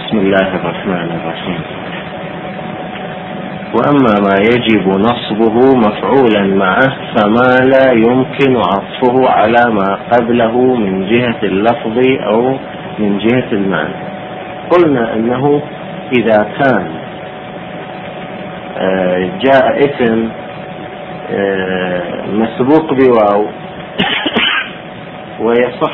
بسم الله الرحمن الرحيم. وأما ما يجب نصبه مفعولا معه فما لا يمكن عطفه على ما قبله من جهة اللفظ أو من جهة المعنى. قلنا أنه إذا كان جاء اسم مسبوق بواو ويصح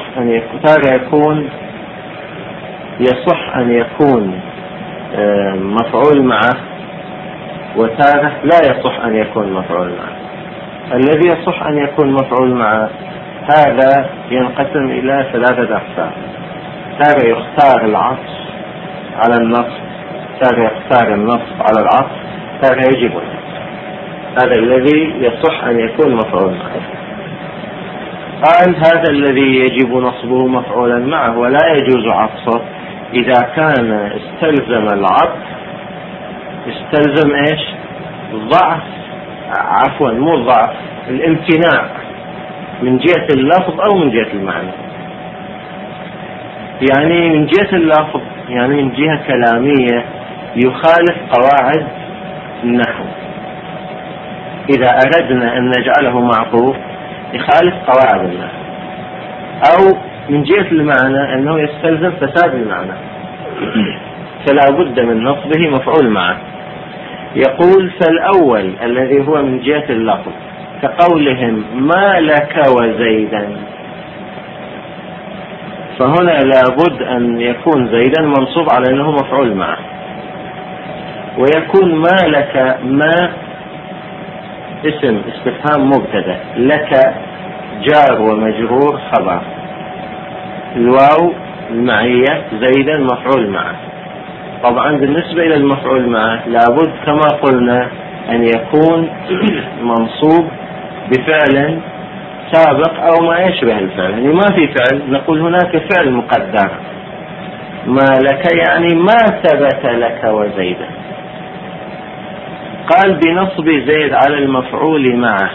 أن يكون مفعول معه، وتارة لا يصح أن يكون مفعول معه. الذي يصح أن يكون مفعول معه هذا ينقسم إلى 3 أقسام. تارة يختار العطف على النصب، تارة يختار النصب على العطف، تارة يجب النصب. هذا الذي يصح أن يكون مفعول معه. قال هذا الذي يجب نصبه مفعولا معه ولا يجوز عطفه إذا كان استلزم العطف، استلزم ايش؟ ضعف، عفوا مو ضعف، الامتناع من جهة اللفظ او من جهة المعنى. يعني من جهة اللفظ يعني من جهة كلامية يخالف قواعد النحو. اذا اردنا ان نجعله معطوف يخالف قواعد النحو، او من جهة المعنى انه يستلزم فساد المعنى فلا بد من نصبه مفعول معه. يقول فالأول الذي هو من جهة اللفظ كقولهم ما لك وزيدا، فهنا لابد أن يكون زيدا منصوب على أنه مفعول معه، ويكون ما لك ما اسم استفهام مبتدأ، لك جار ومجرور خبر، الواو المعية، زيدا مفعول معه. طبعا بالنسبة إلى المفعول معه لابد كما قلنا أن يكون منصوب بفعل سابق أو ما يشبه الفعل. يعني ما في فعل نقول هناك فعل مقدر، ما لك يعني ما ثبت لك وزيدا. قال بنصب زيد على المفعول معه.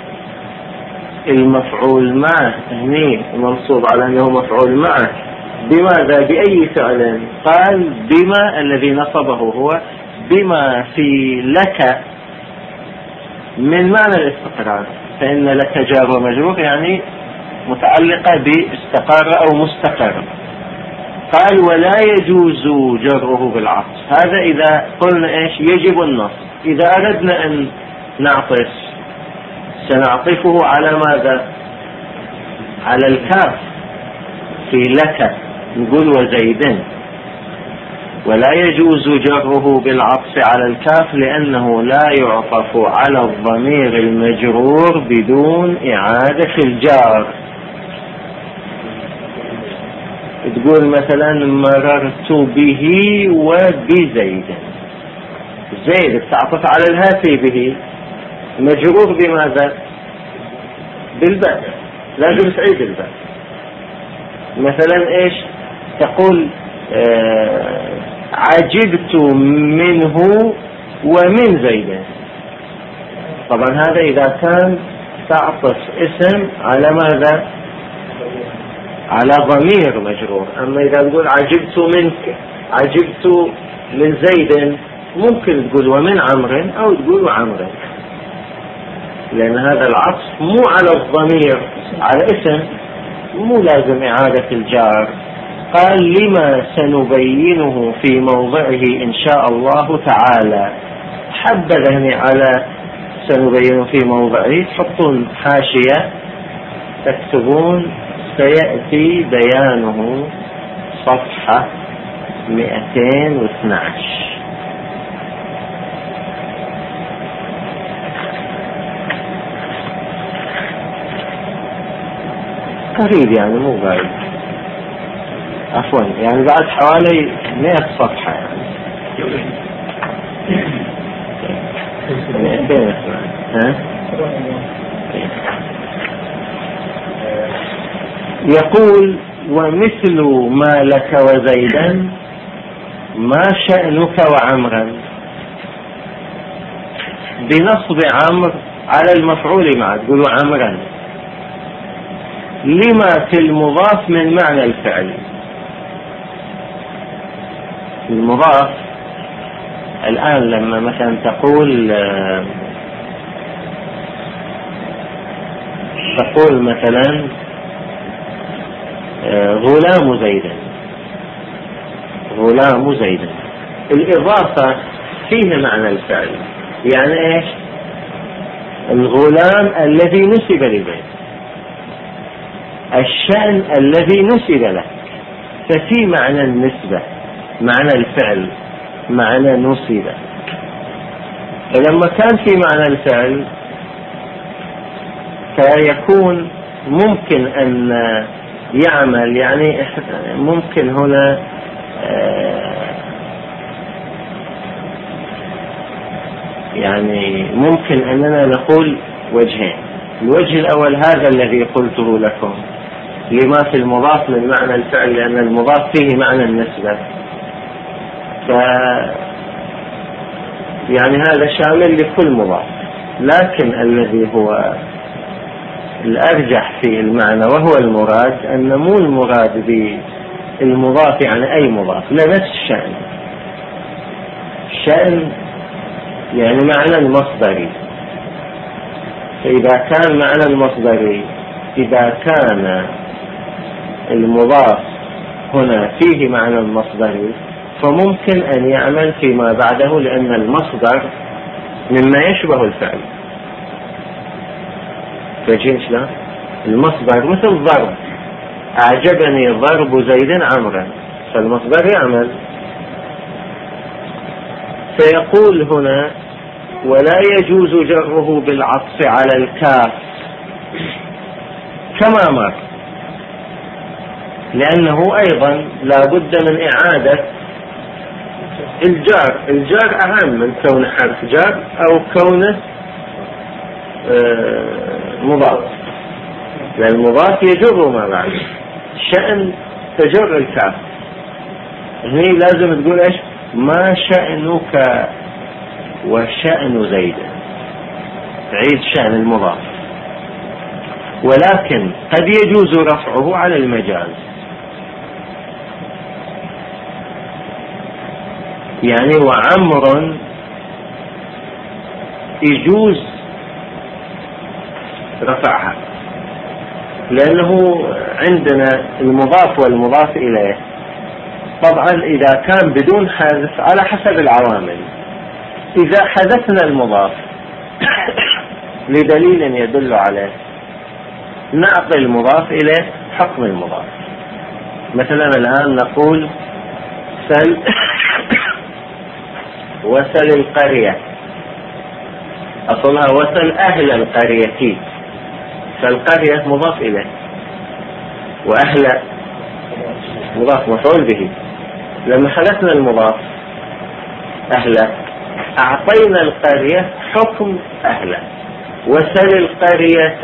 المفعول معه هني منصوب على أنه مفعول معه بماذا؟ بأي فعل؟ قال بما الذي نصبه هو بما في لك من معنى الاستقرار، فإن لك جار ومجرور يعني متعلقة باستقر أو مستقر. قال ولا يجوز جره بالعطف. هذا إذا قلنا إيش؟ يجب النصب. إذا أردنا أن نعطف سنعطفه على ماذا؟ على الكاف في لك، نقول وزيدين. ولا يجوز جره بالعطف على الكاف لأنه لا يعطف على الضمير المجرور بدون إعادة الجار. تقول مثلا مررت به وبزيد، زيد تعطف على الهاتي به، مجرور بماذا؟ بالباء، لازم تعيد الباء. مثلا ايش تقول؟ عجبت منه ومن زيد. طبعا هذا إذا كان تعطف اسم على ماذا؟ على ضمير مجرور. أما إذا تقول عجبت منك، عجبت من زيد، ممكن تقول ومن عمرو أو تقول وعمرو، لأن هذا العطف مو على الضمير، على اسم، مو لازم إعادة الجار. قال لما سنبينه في موضعه إن شاء الله تعالى. حبذني على سنبينه في موضعه، تحطون حاشية تكتبون سيأتي بيانه صفحة 212. قريب يعني مو بعيد، عفوا يعني بعد حوالي 100 صفحة يعني 200. يقول ومثل ما لك وزيدا ما شأنك وعمرا، بنصب عمرو على المفعول معه، تقولوا عمرا لما في المضاف من معنى الفعل. المضاف الآن لما مثلا تقول مثلا غلام زيد، غلام زيد، الإضافة فيه معنى الفعل، يعني إيش؟ الغلام الذي نسب لزيد، الشأن الذي نسب له، ففي معنى النسبة، معنى الفعل، معنى نسب. فلما كان في معنى الفعل فيكون ممكن أن يعمل، يعني ممكن هنا يعني ممكن أننا نقول وجهين. الوجه الأول هذا الذي قلته لكم لما في المضاف من معنى الفعل، لأن المضاف فيه معنى النسبة، يعني هذا شامل لكل مضاف. لكن الذي هو الأرجح في المعنى وهو المراد، أن مو المراد بالمضاف يعني أي مضاف، لا، نفس الشأن. الشأن يعني معنى المصدري. فإذا كان معنى المصدري، إذا كان المضاف هنا فيه معنى المصدري فممكن أن يعمل فيما بعده، لأن المصدر مما يشبه الفعل. فجين شلون؟ المصدر مثل ضرب، أعجبني ضرب زيد عمرا، فالمصدر يعمل. فيقول هنا ولا يجوز جره بالعطف على الكاف كما مر، لأنه أيضا لا بد من إعادة الجار. الجار أهم من كون حرف جار أو كونه مضاف، لأن المضاف يجر ما بعد. شأن تجر الكاف، هنا لازم تقول إيش؟ ما شأنك وشأن زيد، تعيد شأن المضاف. ولكن قد يجوز رفعه على المجاز، يعني وعمر يجوز رفعها، لأنه عندنا المضاف والمضاف إليه طبعا إذا كان بدون حذف على حسب العوامل. إذا حذفنا المضاف لدليل يدل عليه نعطي المضاف إليه حكم المضاف. مثلا الآن نقول سل وسل القرية، أصلها وسل أهل القرية، فالقرية مضاف إليه وأهل مضاف مفعول به. لما حذفنا المضاف أهل أعطينا القرية حكم أهل، وسل القرية.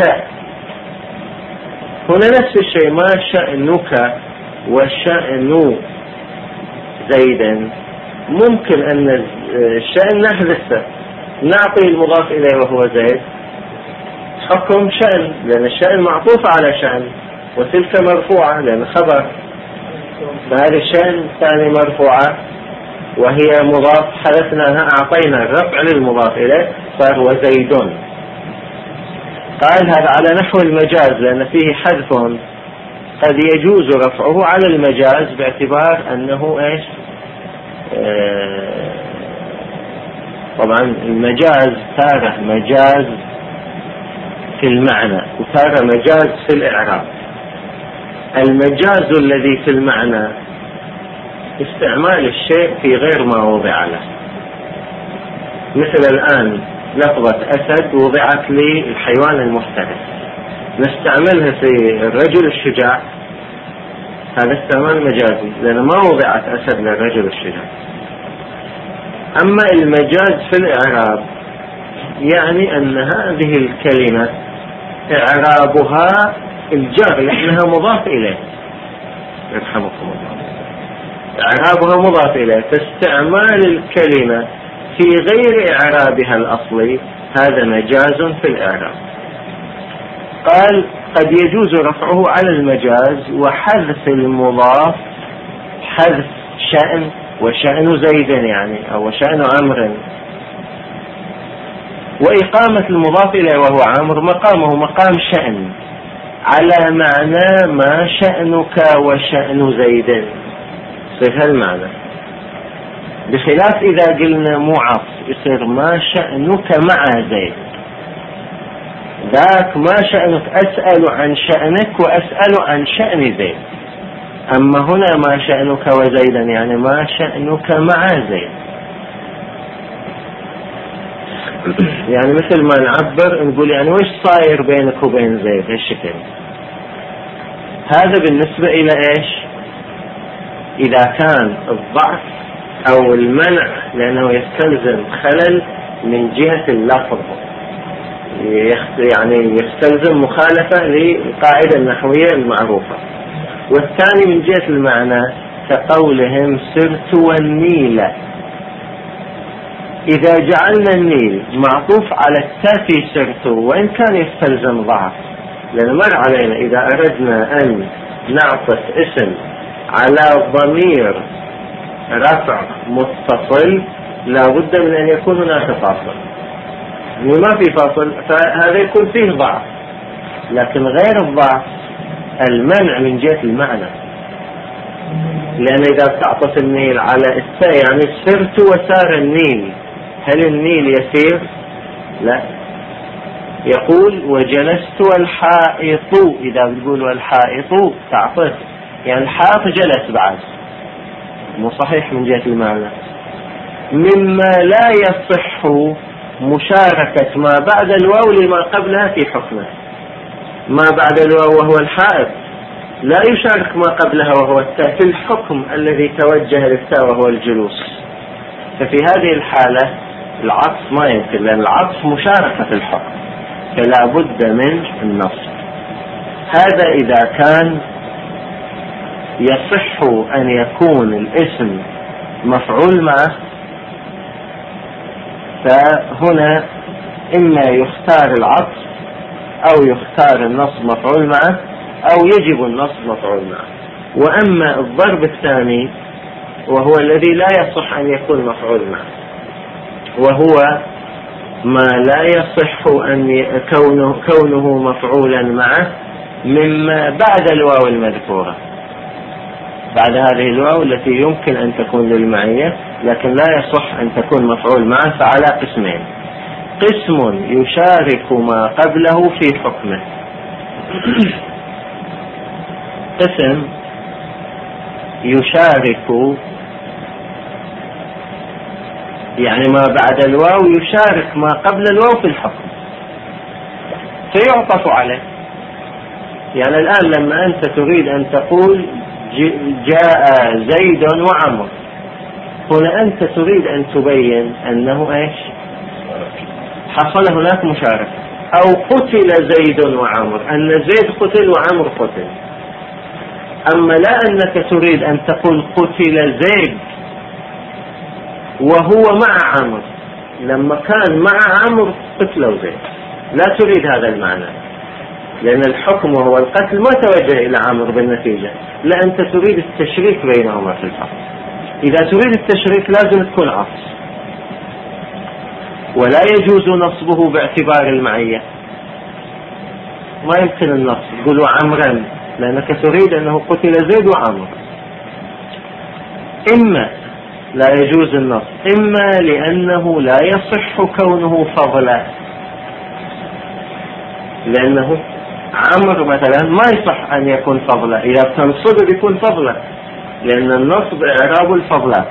هنا نفس الشيء، ما شأنك وشأن زيدا، ممكن أن الشأن نحذفه، نعطي المضاف إليه وهو زيد حكم شأن، لأن الشأن معطوف على شأن، وتلك مرفوعة لأن خبر، فهذا الشأن ثاني مرفوعة وهي مضاف، حذفناها أعطينا الرفع للمضاف إليه فهو زيد. قال هذا على نحو المجاز، لأن فيه حذف قد يجوز رفعه على المجاز باعتبار أنه إيش؟ طبعا المجاز تارة مجاز في المعنى وتارة مجاز في الإعراب. المجاز الذي في المعنى استعمال الشيء في غير ما وضع له، مثل الآن لفظة أسد وضعت للحيوان المفترس، نستعملها في الرجل الشجاع، هذا استعمال مجازي لأن ما وضعت أسد للرجل الشجاع. أما المجاز في الإعراب يعني أن هذه الكلمة إعرابها الجر لأنها مضاف إليه، يرحمكم الله، إعرابها مضاف إليه، فاستعمال الكلمة في غير إعرابها الأصلي هذا مجاز في الإعراب. قال قد يجوز رفعه على المجاز، وحذف المضاف حذف شأن وشأن زيد يعني أو شأن عمرو. وإقامة المضاف إليه وهو عمرو مقامه مقام شأن على معنى ما شأنك وشأن زيد، صير هالمعنى، بخلاف إذا قلنا مو عطف يصير ما شأنك مع زيد، ذاك ما شأنك أسأل عن شأنك وأسأل عن شأن زيد، أما هنا ما شأنك وزيدا يعني ما شأنك مع زيد. يعني مثل ما نعبر نقول يعني وش صاير بينك وبين زيد هالشكل. هذا بالنسبة إلى إيش؟ إذا كان الضعف أو المنع لأنه يستلزم خلل من جهة اللفظ، يعني يستلزم مخالفة للقاعدة النحوية المعروفة. والثاني من جهة المعنى كقولهم سرت والنيل، إذا جعلنا النيل معطوف على التاء في سرت وإن كان يستلزم ضعف، لأن مر علينا إذا أردنا أن نعطف اسم على ضمير رفع متصل لا بد من أن يكون هناك فاصل، ما في فاصل فهذا يكون فيه ضعف. لكن غير الضعف المنع من جهة المعنى، لأن إذا تعطف النيل على التاء يعني سرت وسار النيل، هل النيل يسير؟ لا. يقول وجلست والحائط، إذا بتقول والحائط تعطف يعني الحائط جلس بعد، مو صحيح من جهة المعنى. مما لا يصح مشاركة ما بعد الواو لما قبلها في حكمه. ما بعد الواو وهو الحائط لا يشارك ما قبلها وهو التاء في الحكم الذي توجه للتاء وهو الجلوس، ففي هذه الحالة العطف ما يمكن، لأن العطف مشاركة في الحكم فلا بد من النصب. هذا إذا كان يصح أن يكون الاسم مفعول معه، فهنا إما يختار العطف أو يختار النصب مفعول معه أو يجب النصب مفعول معه. وأما الضرب الثاني وهو الذي لا يصح أن يكون مفعول معه، وهو ما لا يصح أن كونه مفعولا معه مما بعد الواو المذكورة، بعد هذه الواو التي يمكن أن تكون للمعية لكن لا يصح أن تكون مفعول معه. فعلى قسمين: قسم يشارك ما قبله في حكمه، قسم يشارك يعني ما بعد الواو يشارك ما قبل الواو في الحكم فيعطف عليه. يعني الآن لما أنت تريد أن تقول جاء زيد وعمر، هنا أنت تريد أن تبين أنه إيش؟ حصل هناك مشاركة، أو قتل زيد وعمر، أن زيد قتل وعمر قتل. أما لا أنك تريد أن تقول قتل زيد وهو مع عمر، لما كان مع عمر قتلوا زيد، لا تريد هذا المعنى، لأن الحكم وهو القتل ما توجه إلى عمر بالنتيجة، لا أنت تريد التشريك بينهما في الحكم. إذا تريد التشريك لازم تكون عطف، ولا يجوز نصبه باعتبار المعية، ما يمكن النصب تقولوا عمرا لأنك تريد أنه قتل زيد وعمر. إما لا يجوز النصب، إما لأنه لا يصح كونه فضلا، لأنه عمر مثلا ما يصح أن يكون فضلا، إذا تنصب بيكون فضلا، لأن النصب إعراب الفضلات.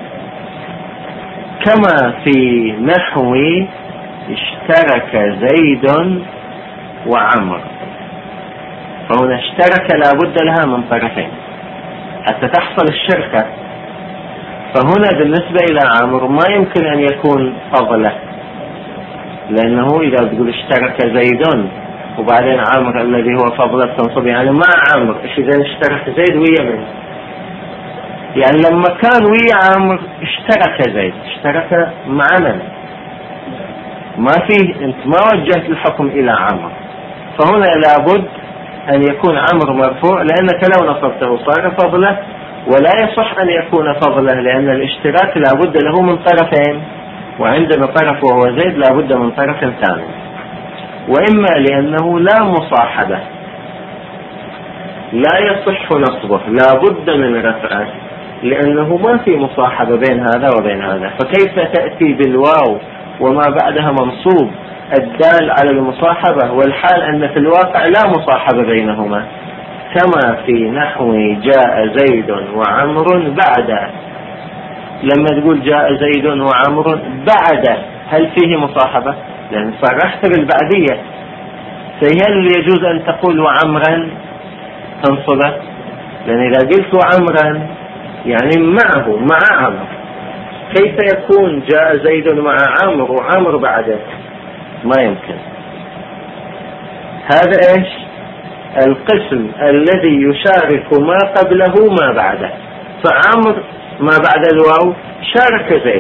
كما في نحو اشترك زيد وعمر، فهنا اشترك لا بد لها من طرفين حتى تحصل الشركة، فهنا بالنسبة إلى عمر ما يمكن أن يكون فضلا، لأنه إذا تقول اشترك زيد وبعدين عمر الذي هو فضلة تنصب يعني مع عمر، إيش إذا اشترك زيد ويا من؟ يعني لما كان ويا عمر اشترك زيد، اشترك مع من؟ ما فيه، انت ما وجهت الحكم إلى عمر، فهنا لابد أن يكون عمر مرفوع، لأنك لو نصبته صار فضلة ولا يصح أن يكون فضله، لأن الاشتراك لا بد له من طرفين، وعندنا طرف وهو زيد لا بد من طرف ثاني. وإما لأنه لا مصاحبة لا يصح نصبه، لا بد من رفعه، لأنه ما في مصاحبة بين هذا وبين هذا. فكيف تأتي بالواو وما بعدها منصوب الدال على المصاحبة والحال أن في الواقع لا مصاحبة بينهما؟ كما في نحو جاء زيد وعمر بعد. لما تقول جاء زيد وعمر بعد، هل فيه مصاحبة؟ لأن صرحت بالبعدية. فهل يجوز أن تقول وعمرا تنصبه؟ لأن إذا قلت وعمرا يعني معه مع عمر. كيف يكون جاء زيد مع عمر وعمر بعده؟ ما يمكن. هذا إيش؟ القسم الذي يشارك ما قبله ما بعده. فعمر ما بعد الواو شارك زيد،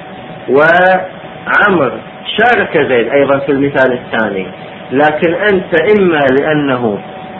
وعمر شارك زيد أيضا في المثال الثاني. لكن أنت إما لأنه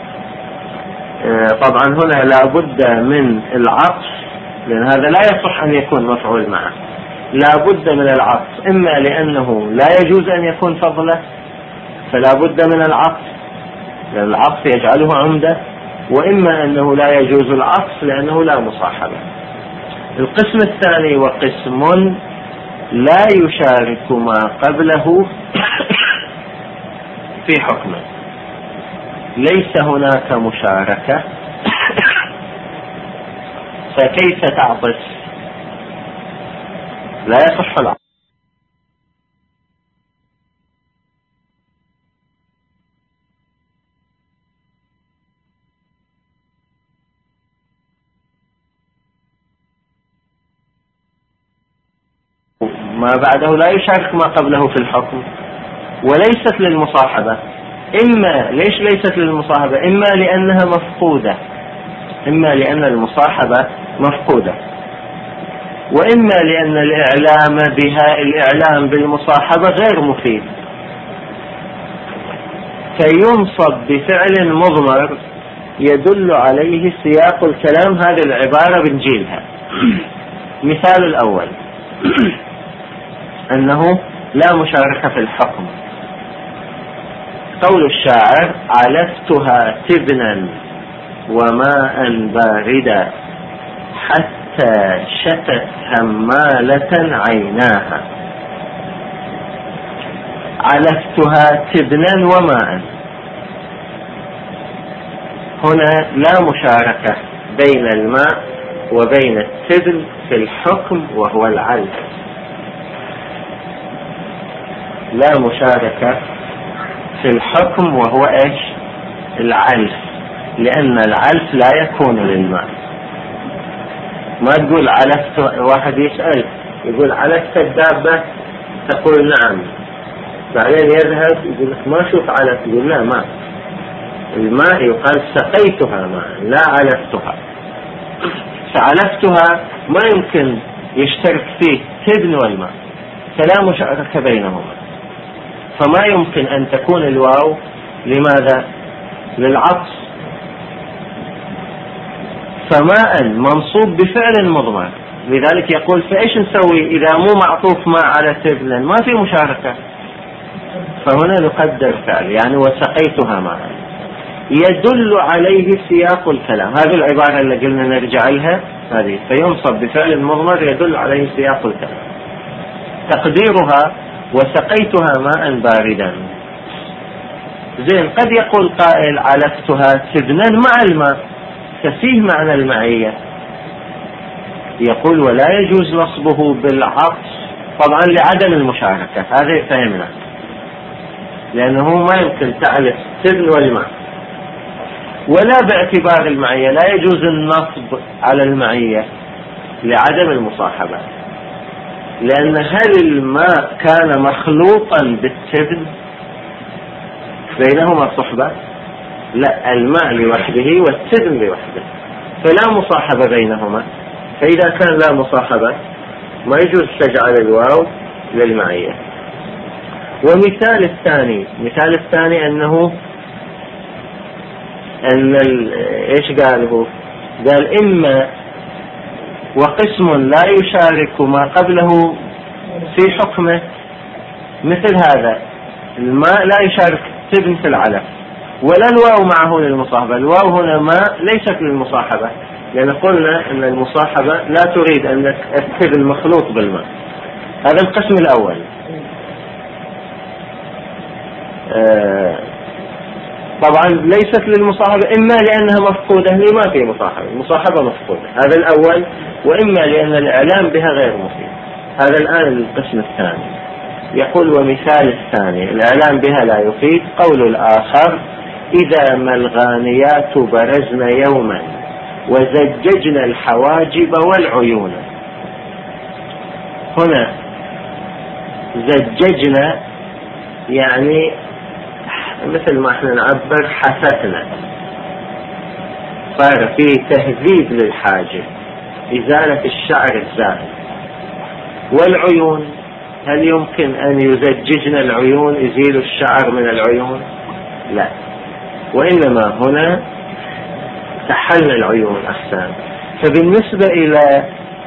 طبعا هنا لا بد من العطف، لأن هذا لا يصح أن يكون مفعول معه، لا بد من العطف. إما لأنه لا يجوز أن يكون فضله فلا بد من العطف لأن العطف يجعله عمدة، وإما أنه لا يجوز العطف لأنه لا مصاحبة. القسم الثاني وقسم لا يشارك ما قبله في حكمه، ليس هناك مشاركة، فكيف تعطف؟ لا يصح العطف. ما بعده لا يشارك ما قبله في الحكم، وليست للمصاحبة. إما ليش ليست للمصاحبة؟ إما لأنها مفقودة، إما لأن المصاحبة مفقودة، وإما لأن الإعلام بها الإعلام بالمصاحبة غير مفيد، فينصب بفعل مضمر يدل عليه سياق الكلام. هذه العبارة بنجيلها. مثال الأول أنه لا مشاركة في الحكم. قول الشاعر: علفتها تبنا وماء باردا حتى شتت همالة عيناها. علفتها تبنا وماء، هنا لا مشاركة بين الماء وبين التبن في الحكم وهو العلف. لا مشاركة في الحكم وهو ايش؟ العلف، لأن العلف لا يكون للماء. ما تقول علفت، واحد يسأل يقول علفت الدابة، تقول نعم، بعدين يذهب يقول لك ما شوف علف، يقول لا ماء. الماء يقال سقيتها ماء لا علفتها. فعلفتها ما يمكن يشترك فيه تبن والماء، فلا مشاركة بينهما، فما يمكن أن تكون الواو لماذا؟ للعطف. فماء منصوب بفعل مضمر، لذلك يقول فإيش نسوي إذا مو معطوف ما على تبن؟ ما في مشاركة. فهنا نقدر فعل، يعني وسقيتها ماء، يدل عليه سياق الكلام. هذه العبارة اللي قلنا نرجع لها هذه، فينصب بفعل مضمر يدل عليه سياق الكلام. تقديرها وسقيتها ماء باردا. زين، قد يقول قائل علفتها تبنا مع الماء، ففيه معنى المعية. يقول ولا يجوز نصبه بالعطف طبعا لعدم المشاركة، هذا فهمنا، لأنه ما يمكن تعلف تبن والماء. ولا باعتبار المعية، لا يجوز النصب على المعية لعدم المصاحبة، لأن هل الماء كان مخلوطا بالتبن بينهما صحبة؟ لا، الماء لوحده والتبن لوحده، فلا مصاحبة بينهما. فإذا كان لا مصاحبة ما يجوز تجعل الواو للمعية. ومثال الثاني أنه إيش قاله؟ قال إما وقسم لا يشارك ما قبله في حكمه، مثل هذا الماء لا يشارك تبن في العلف، ولا الواو معه للمصاحبة. الواو هنا ماء ليست للمصاحبة، لأن قلنا أن المصاحبة لا تريد أن التبن مخلوط بالماء. هذا القسم الأول. طبعا ليست للمصاحبة، إما لأنها مفقودة، ما في مصاحبة، المصاحبة مفقودة، هذا الأول، وإما لأن الإعلام بها غير مفيد. هذا الآن القسم الثاني. يقول ومثال الثاني الإعلام بها لا يفيد قول الآخر إذا ما الغانيات برزن يوما وزججنا الحواجب والعيون. هنا زججنا يعني مثل ما احنا نعبر حفتنا، صار في تهذيب للحاجب، إزالة الشعر الزائد. والعيون، هل يمكن أن يزججنا العيون، يزيل الشعر من العيون؟ لا، وإنما هنا تحل العيون أحسن. فبالنسبة إلى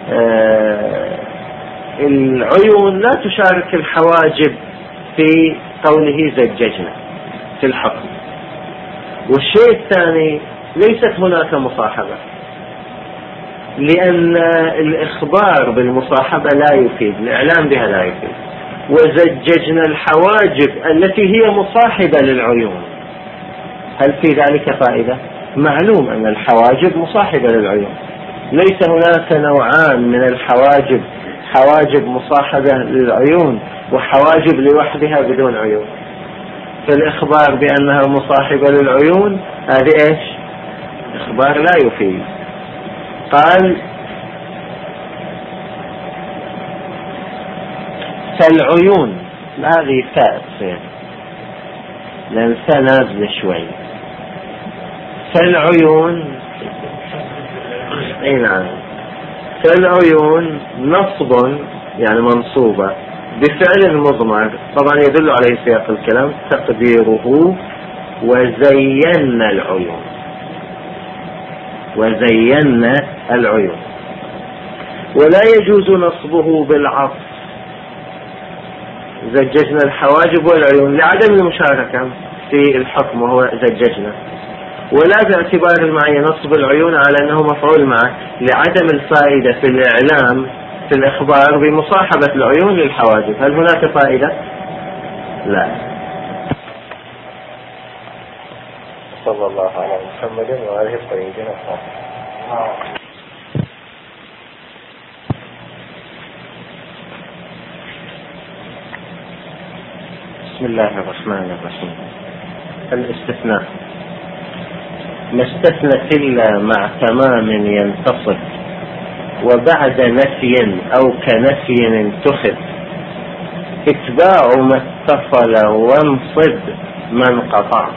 العيون لا تشارك الحواجب في قوله زججنا في الحكم. والشيء الثاني ليست هناك مصاحبة، لأن الإخبار بالمصاحبة لا يفيد، الإعلام بها لا يفيد. وزججنا الحواجب التي هي مصاحبة للعيون، هل في ذلك فائدة؟ معلوم أن الحواجب مصاحبة للعيون، ليس هناك نوعان من الحواجب، حواجب مصاحبة للعيون وحواجب لوحدها بدون عيون. فالإخبار بأنها مصاحبة للعيون هذه إيش؟ إخبار لا يفيد. قال فالعيون، هذه فاء تصير لأن فاء نازلة شوي. فالعيون، أي نعم، فالعيون نصب يعني منصوبة بفعل مضمر، طبعا يدل عليه سياق الكلام، تقديره وزينا العيون، وزينا العيون. ولا يجوز نصبه بالعطف، زججنا الحواجب والعيون، لعدم المشاركة في الحكم وهو زججنا. ولا باعتبار المعية نصب العيون على أنه مفعول معه، لعدم الفائدة في الإعلام في الإخبار بمصاحبة العيون للحواجب. هل هناك فائدة؟ لا. صلى الله على محمد وآله الطيبين الطاهرين. بسم الله الرحمن الرحيم. الاستثناء ما استثنت إلا مع تمام ينتصف، وبعد نفي أو كنفي انتخب، اتباع ما اتصل وانصب ما انقطع،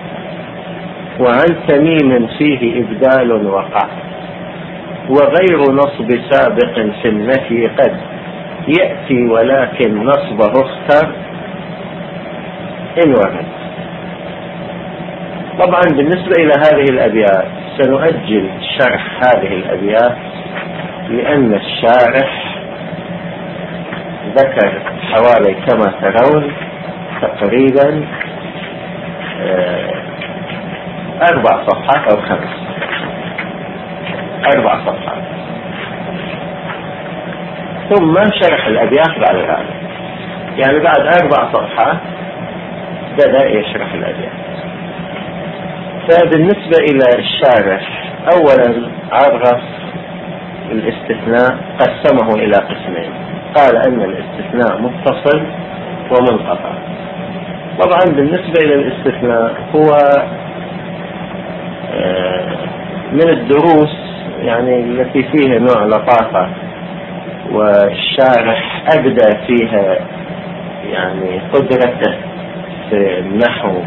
وعن تميم فيه إبدال وقع، وغير نصب سابق في النفي قد يأتي ولكن نصبه اختر إن ورد. طبعا بالنسبة إلى هذه الأبيات سنؤجل شرح هذه الأبيات، لأن الشارح ذكر حوالي كما ترون تقريبا 4 صفحات أو 5، 4 صفحات، ثم شرح الأبيات بعد ذلك. يعني بعد 4 صفحات بدأ يشرح الأبيات. فبالنسبة إلى الشارح أولا عرف الاستثناء، قسمه إلى قسمين. قال أن الاستثناء متصل ومنقطع. طبعا بالنسبة إلى الاستثناء هو من الدروس يعني التي فيها نوع لطافة، والشارح أبدى فيها يعني قدرته في النحو،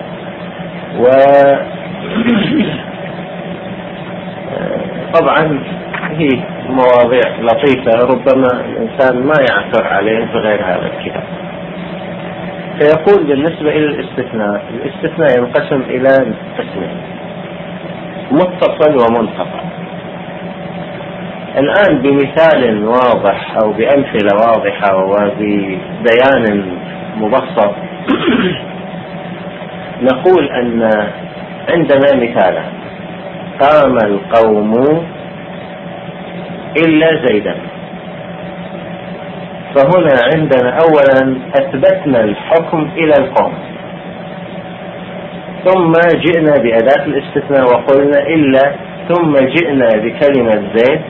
طبعا هي مواضيع لطيفة ربما الإنسان ما يعثر عليه بغير هذا الكتاب. فيقول بالنسبة إلى الاستثناء، الاستثناء ينقسم إلى قسمين: متصل ومنقطع. الآن بمثال واضح أو بأمثلة واضحة وببيان مبسط نقول أن عندنا مثالا: قام القوم إلا زيدا. فهنا عندنا أولا أثبتنا الحكم إلى القوم، ثم جئنا بأداة الاستثناء وقلنا إلا، ثم جئنا بكلمة زيد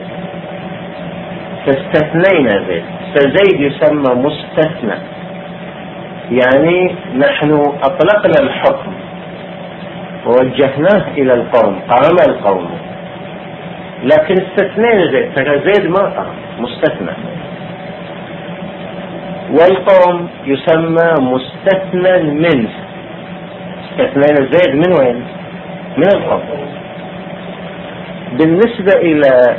فاستثنينا زيد، فزيد يسمى مستثنى. يعني نحن أطلقنا الحكم ووجهناه إلى القوم، قام القوم، لكن استثنينا زيد، فزيد ما قام، مستثنى. والقوم يسمى مستثنى منه، استثنينا زيد من وين؟ من القوم. بالنسبة إلى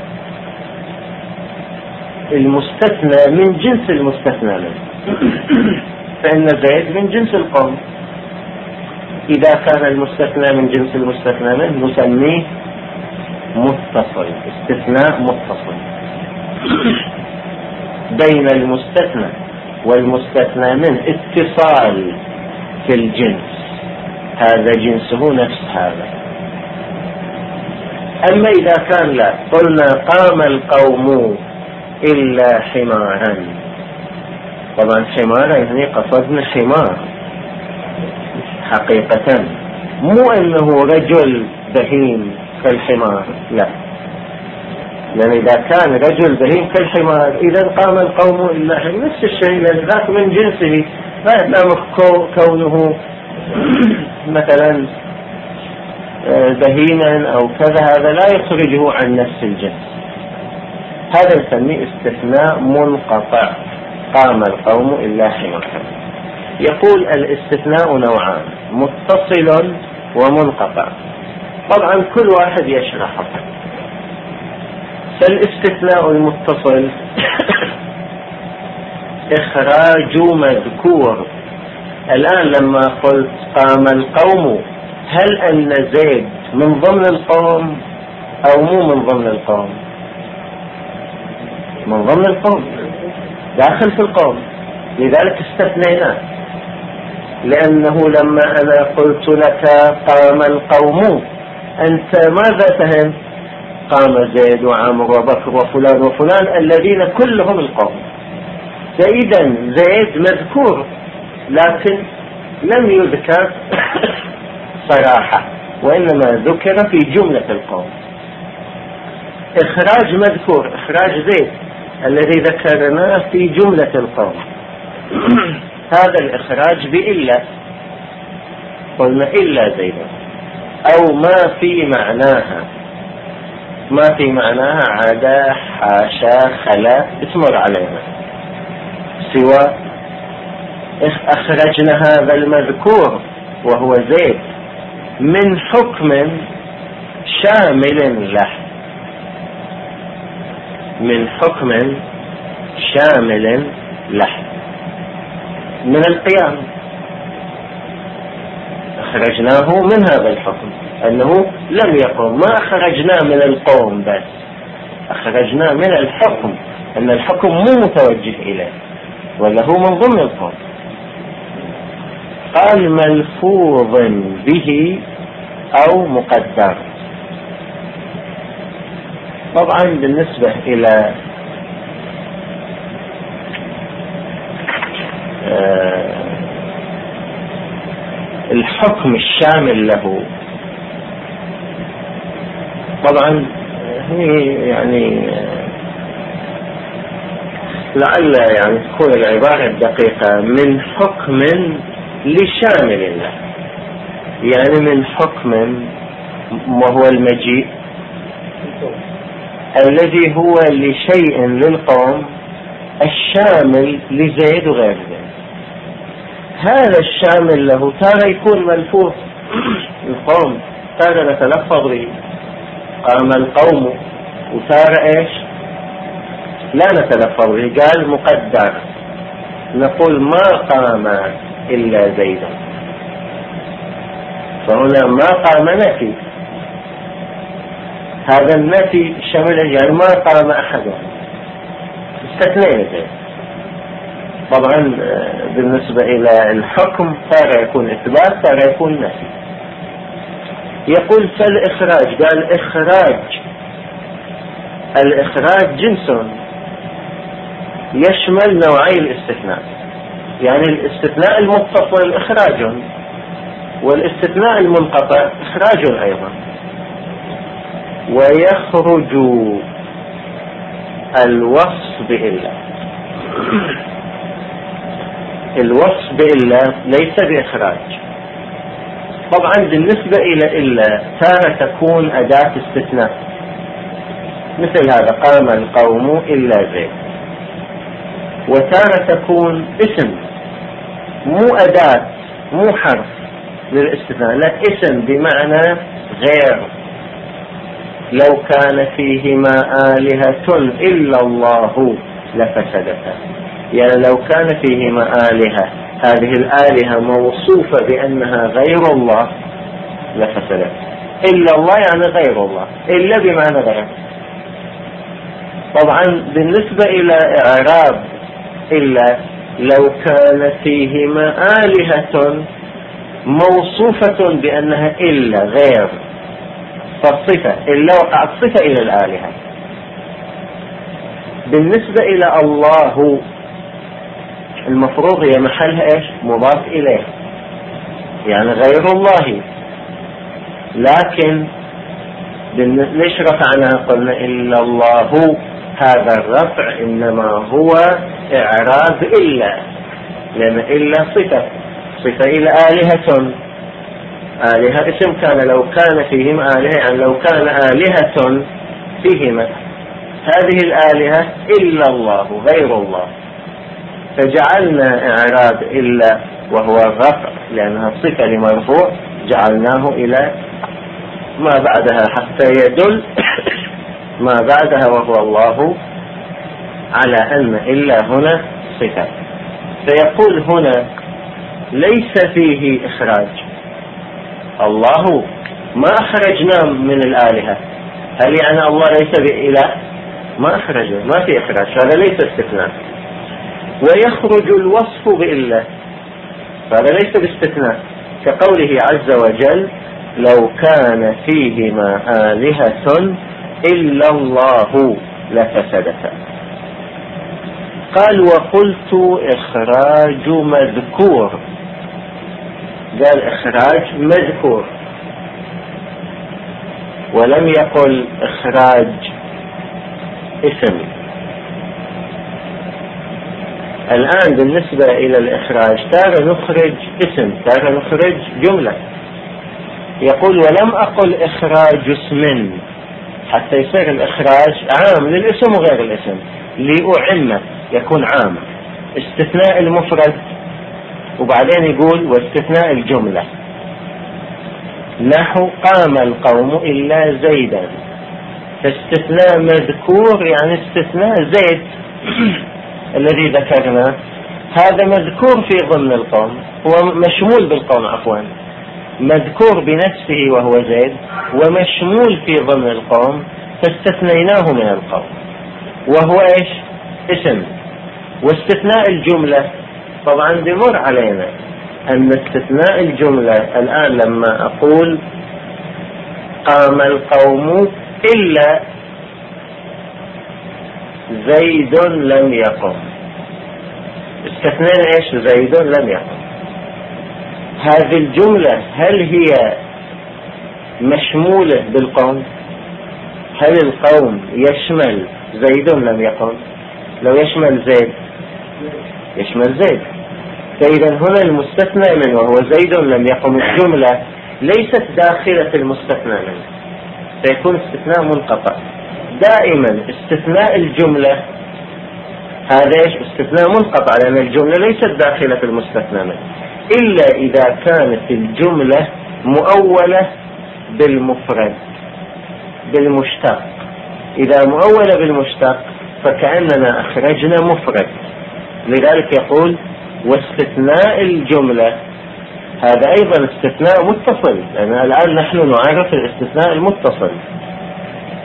المستثنى من جنس المستثنى منه فإن زيد من جنس القوم. إذا كان المستثنى من جنس المستثنى منه نسميه متصل، استثناء متصل. بين المستثنى والمستثنى منه اتصال في الجنس، هذا جنسه نفس هذا. أما إذا كان لا، قلنا قام القوم إلا حمارا، طبعا حمارا يعني قصدنا حمار حقيقة، مو أنه رجل بهيم كالحمار، لا، لأن إذا كان رجل بهيم كالحمار إذا قام القوم إلا حمار، نفس الشيء، لأن ذاك من جنسه، لا يلزم كونه مثلا بهيما أو كذا، هذا لا يخرجه عن نفس الجنس. هذا نسميه استثناء منقطع، قام القوم إلا حمارا. يقول الاستثناء نوعان: متصل ومنقطع. طبعا كل واحد يشرحه. فالاستثناء المتصل إخراج مذكور. الآن لما قلت قام القوم، هل أن زيد من ضمن القوم أو مو من ضمن القوم؟ من ضمن القوم، داخل في القوم، لذلك استثنيناه. لأنه لما أنا قلت لك قام القوم، أنت ماذا فهم؟ قام زيد وعمر وبكر وفلان وفلان الذين كلهم القوم. فإذا زيد مذكور لكن لم يذكر صراحة، وإنما ذكر في جملة القوم. إخراج مذكور، إخراج زيد الذي ذكرناه في جملة القوم. هذا الإخراج بإلا، قلنا إلا زيدا، أو ما في معناها، ما في معناها عدا حاشا خلا اسمر علينا، سوى أخرجنا هذا المذكور وهو زيد من حكم شامل له، من حكم شامل له، من القيام. أخرجناه من هذا الحكم أنه لم يقم، ما أخرجناه من القوم بس، أخرجناه من الحكم، أن الحكم مو متوجه إليه ولا هو من ضمن القوم. قال ملفوظ به أو مقدر. طبعا بالنسبة إلى الحكم الشامل له، طبعا هي يعني لعل يعني تكون العبارة الدقيقة من حكم لشامل له، يعني من حكم وهو المجيء الذي هو لشيء للقوم الشامل لزيد وغير زيد. هذا الشامل له تارة يكون ملفوظ القوم، تارة نتلفظ به قام القوم، وتارة ايش لا نتلفظ به، قال مقدر، نقول ما قام إلا زيدا، فهنا ما قام نفي، هذا النفي شمل يعني ما قام أحد، استثنينا. طبعا بالنسبة إلى الحكم تارة يكون إثبات تارة يكون نفي. يقول فالإخراج، قال الإخراج جنس يشمل نوعي الاستثناء، يعني الاستثناء المتصل إخراج، والاستثناء المنقطع إخراج أيضا. ويخرج الوصف بإلا، الوصف بإلا ليس بإخراج. طبعا بالنسبة إلى إلا تارة تكون أداة استثناء، مثل هذا قام القوم إلا زيد، وتارة تكون اسم مو أداة مو حرف للاستثناء، لا اسم بمعنى غير. لو كان فيهما آلهة إلا الله لفسدتا، يعني لو كان فيهما آلهة، هذه الآلهة موصوفة بأنها غير الله لفسدت. إلا الله يعني غير الله، إلا بمعنى غير. طبعا بالنسبة إلى إعراب إلا، لو كان فيهما آلهة موصوفة بأنها إلا غير، فالصفة إلا وقعت صفة إلى الآلهة. بالنسبة إلى الله المفروض هي محلها إيش؟ مضاف إليه، يعني غير الله. لكن ليش رفعناها؟ قلنا إلا الله، هذا الرفع إنما هو إعراب إلا، لأن إلا صفة إلى آلهة. آلهة اسم كان، لو كان فيهم آلهة يعني لو كان آلهة فيهما، هذه الآلهة إلا الله غير الله، فجعلنا إعراب إلا وهو الرفع لأنها صفة لمرفوع، جعلناه إلى ما بعدها حتى يدل ما بعدها وهو الله على أن إلا هنا صفة. فيقول هنا ليس فيه إخراج، الله ما أخرجنا من الآلهة. هل يعني الله ليس بإله؟ ما أخرجه، ما في إخراج، هذا ليس استثناء. ويخرج الوصف بإلا، هذا ليس باستثناء، كقوله عز وجل لو كان فيهما آلهة إلا الله لفسدتا. قال وقلت إخراج مذكور، قال إخراج مذكور ولم يقل إخراج اسم. الآن بالنسبة إلى الإخراج تارة نخرج اسم، تارة نخرج جملة. يقول ولم أقل إخراج اسم، حتى يصير الإخراج عام للاسم وغير الاسم، لأعم يكون عام. استثناء المفرد وبعدين يقول واستثناء الجملة، نحو قام القوم إلا زيدا، فاستثناء مذكور يعني استثناء زيد الذي ذكرنا، هذا مذكور في ضمن القوم، هو مشمول بالقوم، عفوا مذكور بنفسه وهو زيد، ومشمول في ضمن القوم، فاستثنيناه من القوم وهو ايش؟ اسم. واستثناء الجملة طبعا بمر علينا أن استثناء الجملة الآن لما أقول قام القوم إلا زيد لم يقم، استثنينا ايش؟ زيد لم يقم. هذه الجملة هل هي مشمولة بالقوم؟ هل القوم يشمل زيد لم يقم؟ لو يشمل زيد يشمل زيد، فإذا هنا المستثنى منه وهو زيد لم يقم، الجملة ليست داخلة المستثنى منه، فيكون استثناء منقطع. دائما استثناء الجملة هذا ايش؟ استثناء منقطع، لأن الجملة ليست داخلة في المستثنى منه إلا إذا كانت الجملة مؤولة بالمفرد بالمشتق. إذا مؤولة بالمشتق فكأننا أخرجنا مفرد، لذلك يقول واستثناء الجملة، هذا أيضا استثناء متصل، لأن الآن نحن نعرف الاستثناء المتصل.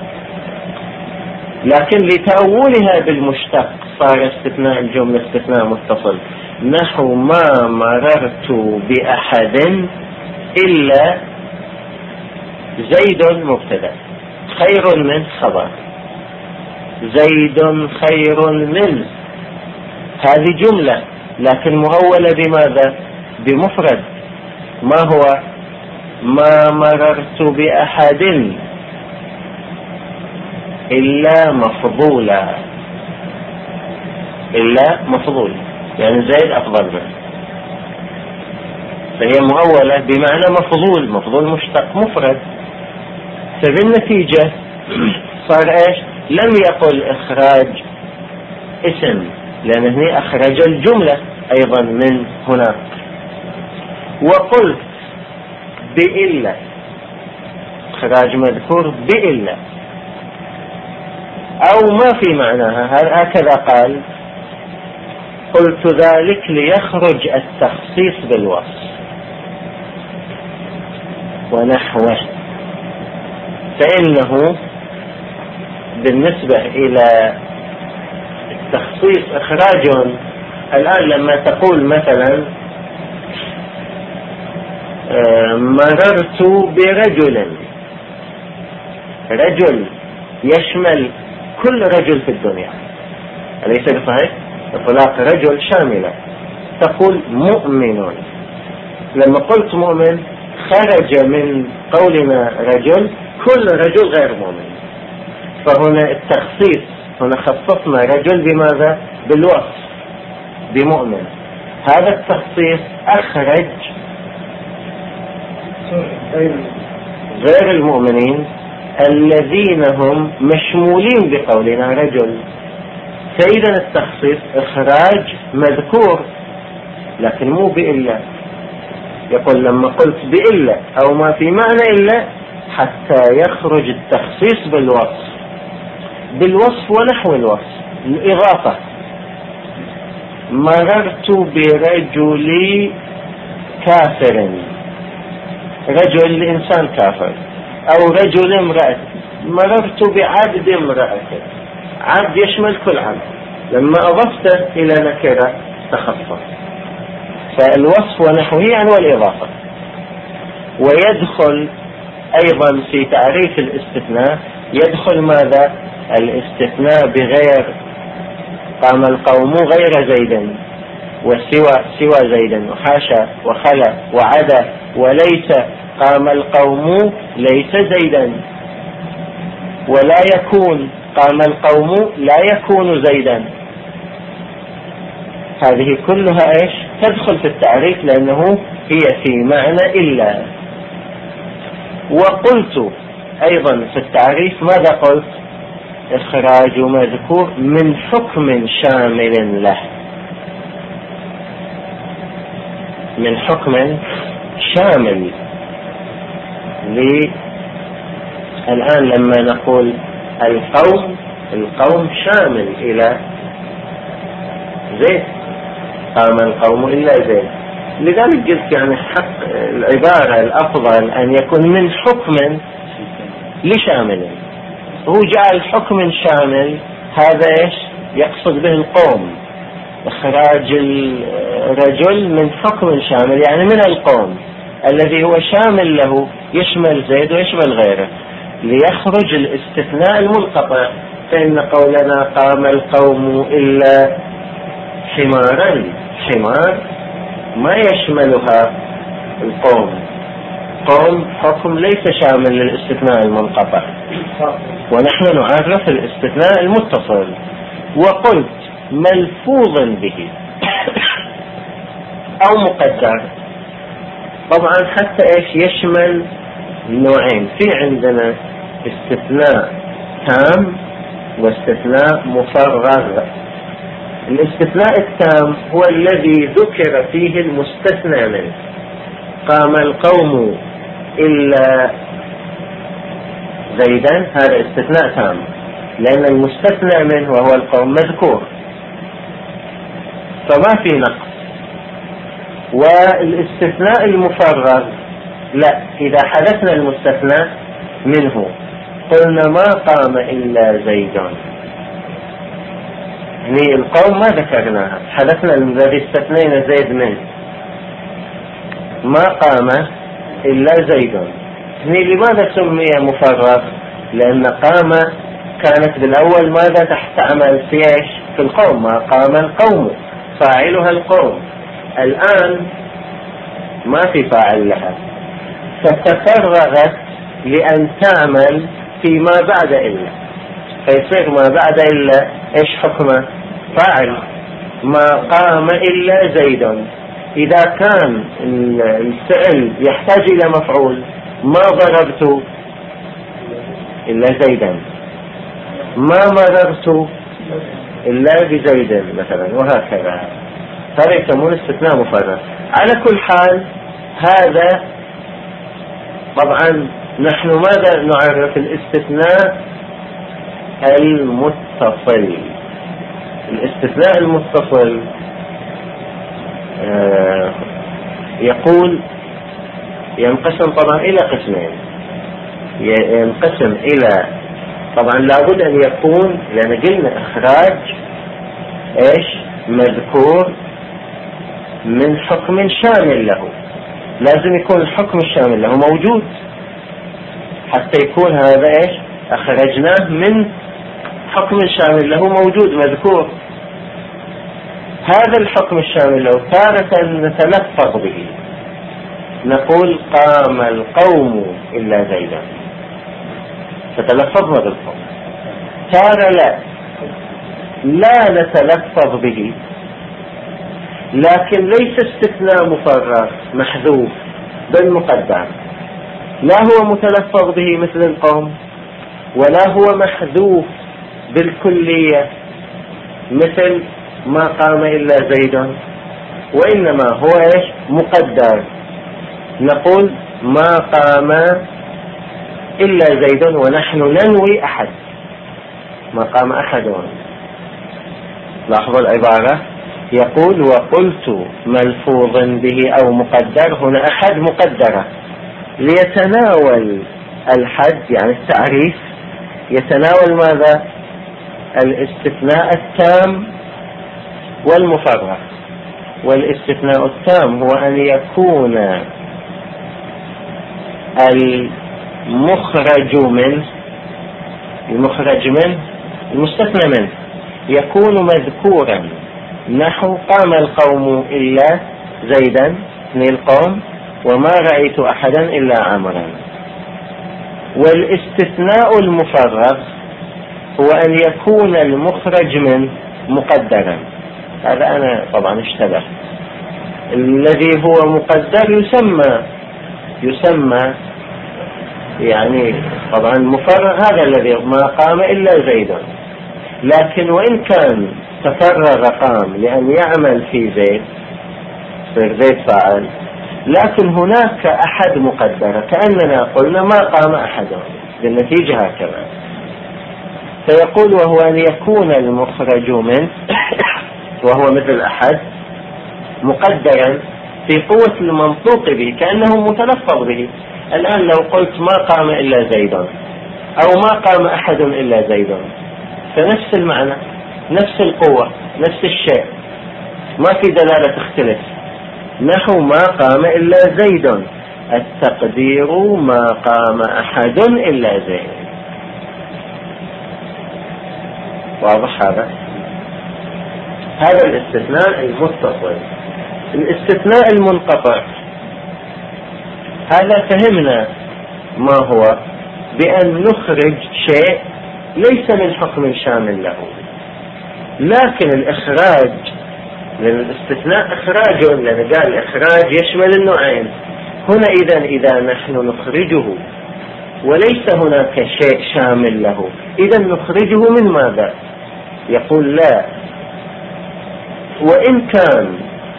لكن لتأولها بالمشتق صار استثناء الجملة استثناء متصل، نحو ما مررت بأحد إلا زيد مبتدأ خير من خبر، زيد خير من، هذه جملة لكن مؤولة بماذا؟ بمفرد. ما هو؟ ما مررت بأحد إلا مفضولا، إلا مفضول يعني زيد أفضل منه، فهي مؤولة بمعنى مفضول، مفضول مشتق مفرد. فبالنتيجة صار إيش؟ لم يقل إخراج اسم، لأن هنا أخرج الجملة أيضا من هناك. وقلت بإلا، إخراج مذكور بإلا أو ما في معناها، هكذا قال. قلت ذلك ليخرج التخصيص بالوصف ونحوه، فإنه بالنسبة إلى التخصيص إخراج. الآن لما تقول مثلا مررت برجل، رجل يشمل كل رجل في الدنيا، أليس بصحيح؟ إطلاق رجل شاملة. تقول مؤمن، لما قلت مؤمن خرج من قولنا رجل كل رجل غير مؤمن، فهنا التخصيص، هنا خصصنا رجل بماذا؟ بالوصف بمؤمن. هذا التخصيص أخرج غير المؤمنين الذين هم مشمولين بقولنا رجل. فإذا التخصيص إخراج مذكور لكن مو بإلا. يقول لما قلت بإلا أو ما في معنى إلا حتى يخرج التخصيص بالوصف ونحو الوصف. الإضافة، مررت برجل كافر، رجل إنسان كافر، أو رجل امرأة. مررت بعبد امرأة، عبد يشمل كل عبد، لما أضفته إلى نكرة تخصص. فالوصف ونحوه يعني والإضافة. ويدخل أيضا في تعريف الاستثناء، يدخل ماذا؟ الاستثناء بغير، قام القوم غير زيد وسوى زيد وحاشا وخلا وعدا وليس، قام القوم ليس زيدا، ولا يكون، قام القوم لا يكون زيدا. هذه كلها ايش؟ تدخل في التعريف لأنه هي في معنى إلا. وقلت أيضا في التعريف ماذا قلت؟ إخراج مذكور من حكم شامل له، من حكم شامل. الآن لما نقول القوم شامل إلى زيد، قام القوم إلا زيد. لذلك قلت يعني حق العبارة الأفضل أن يكون من حكم لشامل. هو جعل حكم شامل، هذا إيش يقصد به القوم، إخراج الرجل من حكم شامل يعني من القوم الذي هو شامل له، يشمل زيد ويشمل غيره، ليخرج الاستثناء المنقطع. فإن قولنا قام القوم إلا حمارا، حمار ما يشملها القوم، قوم حكم ليس شامل للاستثناء المنقطع، ونحن نعرف الاستثناء المتصل. وقلت ملفوظا به أو مقدر. طبعا حتى إيش يشمل نوعين، في عندنا استثناء تام واستثناء مفرغ. الاستثناء التام هو الذي ذكر فيه المستثنى منه، قام القوم إلا زيدا، هذا استثناء تام لأن المستثنى منه وهو القوم مذكور فما في نقص. والاستثناء المفرغ لا، إذا حدثنا المستثنى منه قلنا ما قام إلا زيد، يعني القوم ما ذكرناها، حدثنا الذي استثنينا زيد منه، ما قام إلا زيد. يعني لماذا سمي مفرغ؟ لأن قام كانت بالأول ماذا تحتمل في إيش؟ في القوم، ما قام القوم، فاعلها القوم. الآن ما في فاعل لها، فتفرغت لأن تعمل فيما بعد إلا، فيصير ما بعد إلا إيش حكمه؟ فاعل. ما قام إلا زيد. إذا كان الفعل يحتاج إلى مفعول، ما ضربت إلا زيدا، ما مررت إلا بزيد مثلا، وهكذا. هذا يسمون استثناء مفرغ. على كل حال هذا طبعا نحن ماذا نعرف الاستثناء المتصل؟ الاستثناء المتصل يقول ينقسم طبعا إلى قسمين. ينقسم إلى طبعا لابد أن يكون، لأن قلنا إخراج إيش؟ مذكور من حكم شامل له، لازم يكون الحكم الشامل له موجود حتى يكون هذا إيش؟ أخرجناه من حكم شامل له موجود مذكور. هذا الحكم الشامل له تارة نتلفظ به، نقول قام القوم إلا زيدا، فتلفظنا بالقوم. تارة لا نتلفظ به، لكن ليس استثناء مفرغ محذوف بل مقدر، لا هو متلفظ به مثل القوم، ولا هو محذوف بالكلية مثل ما قام إلا زيد، وإنما هو إيش؟ مقدر. نقول ما قام إلا زيد ونحن ننوي أحد، ما قام أحد. لاحظوا العبارة، يقول وقلت ملفوظ به أو مقدر، هنا أحد مقدرة ليتناول الحد، يعني التعريف يتناول ماذا؟ الاستثناء التام والمفرغ. والاستثناء التام هو أن يكون المخرج منه المستثنى منه يكون مذكورا، نحو قام القوم إلا زيدا، القوم، وما رأيت أحدا إلا عمرا. والاستثناء المفرغ هو أن يكون المخرج منه مقدرا. هذا أنا طبعا اشتبه، الذي هو مقدر يسمى يعني طبعا مفرغ، هذا الذي ما قام إلا زيدا. لكن وإن كان تفرغ قام لأن يعمل في زيد، صير زيد فاعل، لكن هناك أحد مقدرة، كأننا قلنا ما قام أحد، بالنتيجة هكذا. فيقول وهو أن يكون المخرج منه وهو مثل أحد مقدرا في قوة المنطوق به، كأنه متلفظ به. الآن لو قلت ما قام إلا زيد أو ما قام أحد إلا زيد، فنفس المعنى، نفس القوة، نفس الشيء، ما في دلالة تختلف. نحو ما قام إلا زيد، التقدير ما قام أحد إلا زيد. واضح هذا؟ هذا الاستثناء المتصل. الاستثناء المنقطع هذا فهمنا ما هو، بأن نخرج شيء ليس من حكم شامل له، لكن الإخراج، لأن الاستثناء إخراج، لأن قال الإخراج يشمل النوعين. هنا إذا نحن نخرجه وليس هناك شيء شامل له، إذا نخرجه من ماذا؟ يقول لا، وإن كان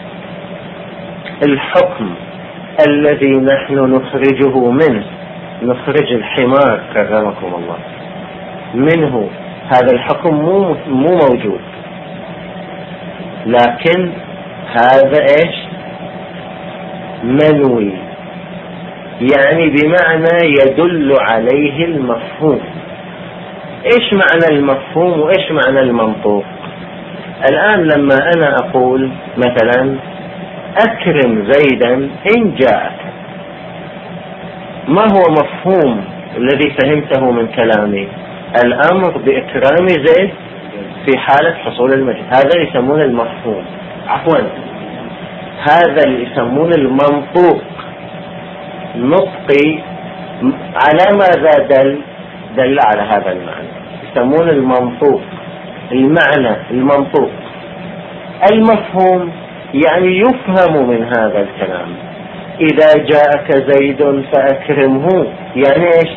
الحكم الذي نحن نخرجه منه، نخرج الحمار كرمكم الله منه، هذا الحكم مو موجود، لكن هذا إيش؟ منوي. يعني بمعنى يدل عليه المفهوم. ايش معنى المفهوم وايش معنى المنطوق؟ الآن لما أنا أقول مثلا أكرم زيدا إن جاءك، ما هو مفهوم الذي فهمته من كلامي؟ الأمر بإكرام زيد في حالة حصول المجد. هذا يسمون المفهوم، عفوا هذا اللي يسمون المنطوق. نطقي على ماذا دل على هذا المعنى، يسمون المنطوق. المعنى المنطوق. المفهوم يعني يفهم من هذا الكلام. إذا جاءك زيد فأكرمه، يعني إيش؟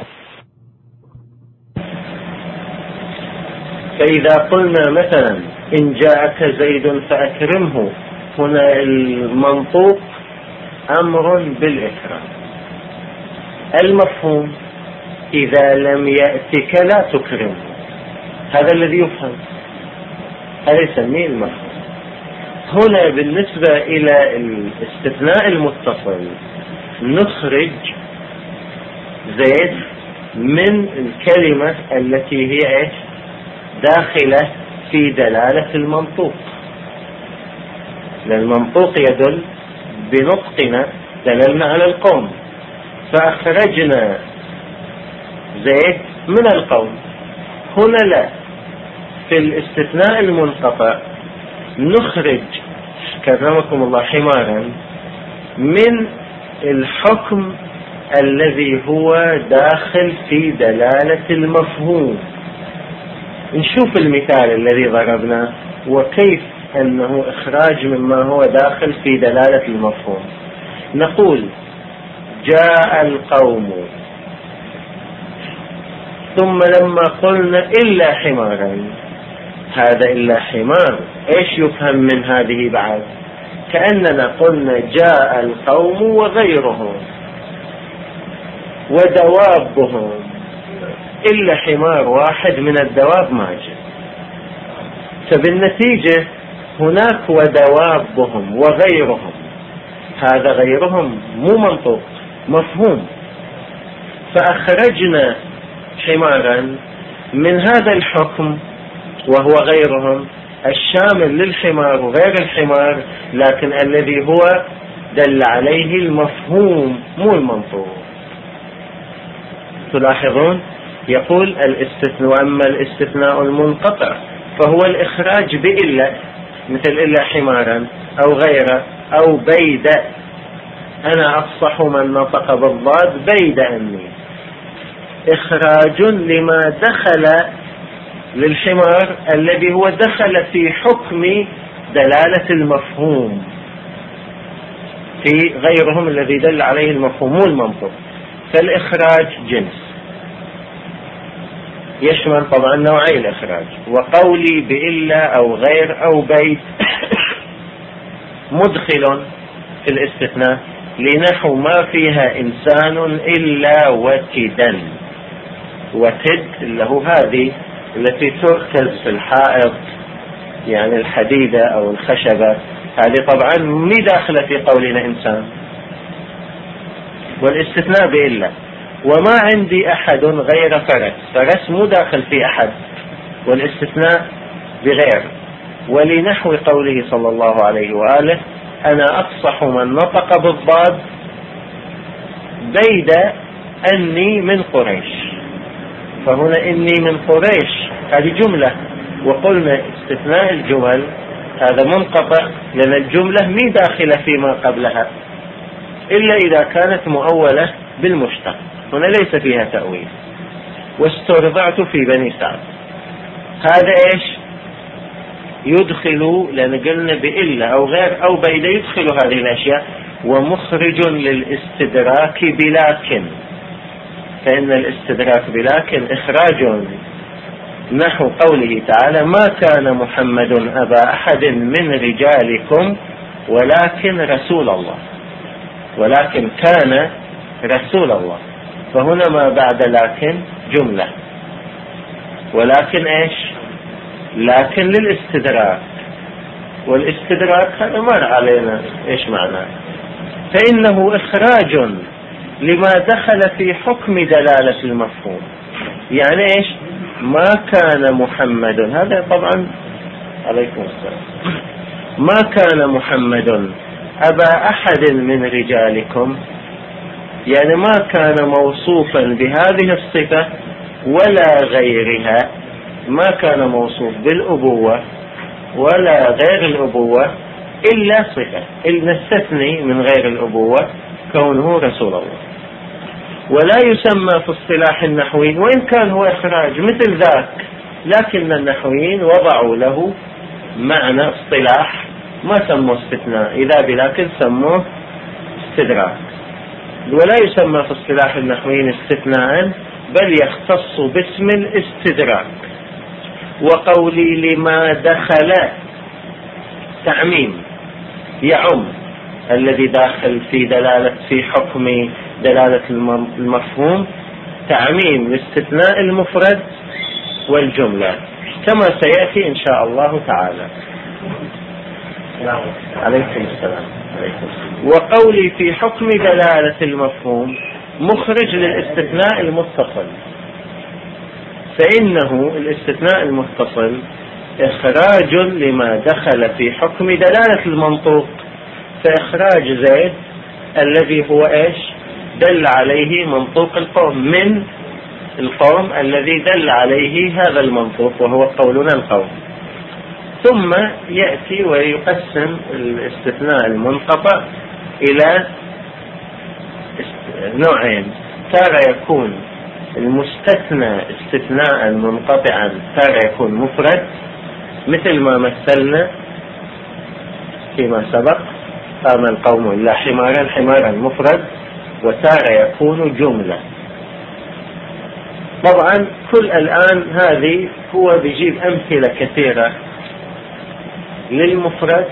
فإذا قلنا مثلا إن جاءك زيد فأكرمه، هنا المنطوق أمر بالإكرام. المفهوم إذا لم يأتك لا تكرمه، هذا الذي يفهم، هذا يسميه المفهوم. هنا بالنسبة إلى الاستثناء المتصل نخرج زيد من الكلمة التي هي داخلة في دلالة المنطوق، لأن المنطوق يدل بنطقنا، دللنا على القوم فأخرجنا زيد من القوم. هنا لا، في الاستثناء المنقطع نخرج كرمكم الله حمارا من الحكم الذي هو داخل في دلالة المفهوم. نشوف المثال الذي ضربناه وكيف أنه إخراج مما هو داخل في دلالة المفهوم. نقول جاء القوم، ثم لما قلنا إلا حمارا، هذا إلا حمار إيش يفهم من هذه بعد؟ كأننا قلنا جاء القوم وغيرهم ودوابهم، إلا حمار واحد من الدواب ما جاء. فبالنتيجة هناك ودوابهم وغيرهم، هذا غيرهم مو منطوق، مفهوم. فأخرجنا حمارا من هذا الحكم وهو غيرهم الشامل للحمار وغير الحمار، لكن الذي هو دل عليه المفهوم مو المنطوق. تلاحظون يقول الاستثناء، وأما الاستثناء المنقطع فهو الإخراج بإلا، مثل إلا حمارا أو غيره أو بيد. أنا أفصح من نطق بالضاد بيد أني، إخراج لما دخل للحمار الذي هو دخل في حكم دلالة المفهوم في غيرهم الذي دل عليه المفهوم المنطق. فالإخراج جنس يشمل طبعا نوعي الإخراج، وقولي بإلا أو غير أو بيت مدخل في الاستثناء لنحو ما فيها إنسان إلا وتدا. وتد له هذه التي تركز في الحائط، يعني الحديدة أو الخشبة، هذه طبعا مي داخلة في قولنا إنسان. والاستثناء بإلا، وما عندي أحد غير فرس، فرس مو داخل في أحد، والاستثناء بغير. ولنحو قوله صلى الله عليه وآله أنا أفصح من نطق بالضاد بيد أني من قريش. فهنا إني من قريش هذه جملة، وقلنا استثناء الجمل هذا منقطع لأن الجملة مي داخلة فيما قبلها إلا إذا كانت مؤولة بالمشتق، هنا ليس فيها تأويل. واسترضعت في بني سعد، هذا إيش يدخل، لأن قلنا بإلا أو غير أو بيد يدخل هذه الأشياء. ومخرج للاستدراك بلكن، فإن الاستدراك بلكن إخراج، نحو قوله تعالى ما كان محمد أبا أحد من رجالكم ولكن رسول الله، ولكن كان رسول الله. فهنا ما بعد لكن جملة، ولكن إيش لكن للاستدراك، والاستدراك هذا مر علينا إيش معناه. فإنه إخراج لما دخل في حكم دلالة المفهوم. يعني إيش؟ ما كان محمد، هذا طبعا عليكم السلام، ما كان محمد أبا أحد من رجالكم، يعني ما كان موصوفا بهذه الصفة ولا غيرها، ما كان موصوف بالأبوة ولا غير الأبوة إلا صفة، إلا نستثني من غير الأبوة كونه رسول الله. ولا يسمى في اصطلاح النحويين، وإن كان هو إخراج مثل ذاك، لكن النحويين وضعوا له معنى اصطلاح، ما سموه استثناء، إذا بلكن سموه استدراك. ولا يسمى في اصطلاح النحويين استثناء، بل يختص باسم الاستدراك. وقولي لما دخل تعميم، يعم الذي داخل في حكم دلالة المفهوم، تعميم الاستثناء المفرد والجملة، كما سيأتي إن شاء الله تعالى. عليكم السلام. وقولي في حكم دلالة المفهوم مخرج للاستثناء المتصل، فإنه الاستثناء المتصل إخراج لما دخل في حكم دلالة المنطوق، فإخراج زيد الذي هو إيش؟ دل عليه منطوق القوم، من القوم الذي دل عليه هذا المنطوق وهو قولنا القوم. ثم يأتي ويقسم الاستثناء المنقطع إلى نوعين، تارة يكون المستثنى استثناء منقطعا، تارة يكون مفرد مثل ما مثلنا فيما سبق، قام القوم إلا حمارا، حمارا مفرد، وتارة يكون جملة. طبعا كل الآن هذه هو بيجيب أمثلة كثيرة للمفرد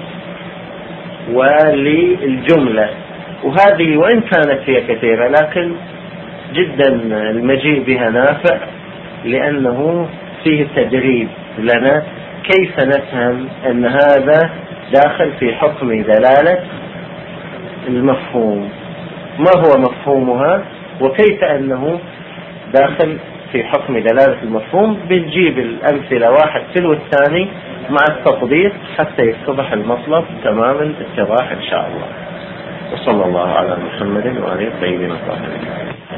وللجملة، وهذه وإن كانت هي كثيرة لكن جدا المجيء بها نافع، لأنه فيه تدريب لنا كيف نفهم أن هذا داخل في حكم دلالة المفهوم، ما هو مفهومها، وكيف أنه داخل في حكم دلالة المفهوم. بنجيب الأمثلة واحد تلو الثاني مع التطبيق حتى يتضح المطلب تمام الاتضاح إن شاء الله. وصلى الله على محمد وآله الطيبين الطاهرين.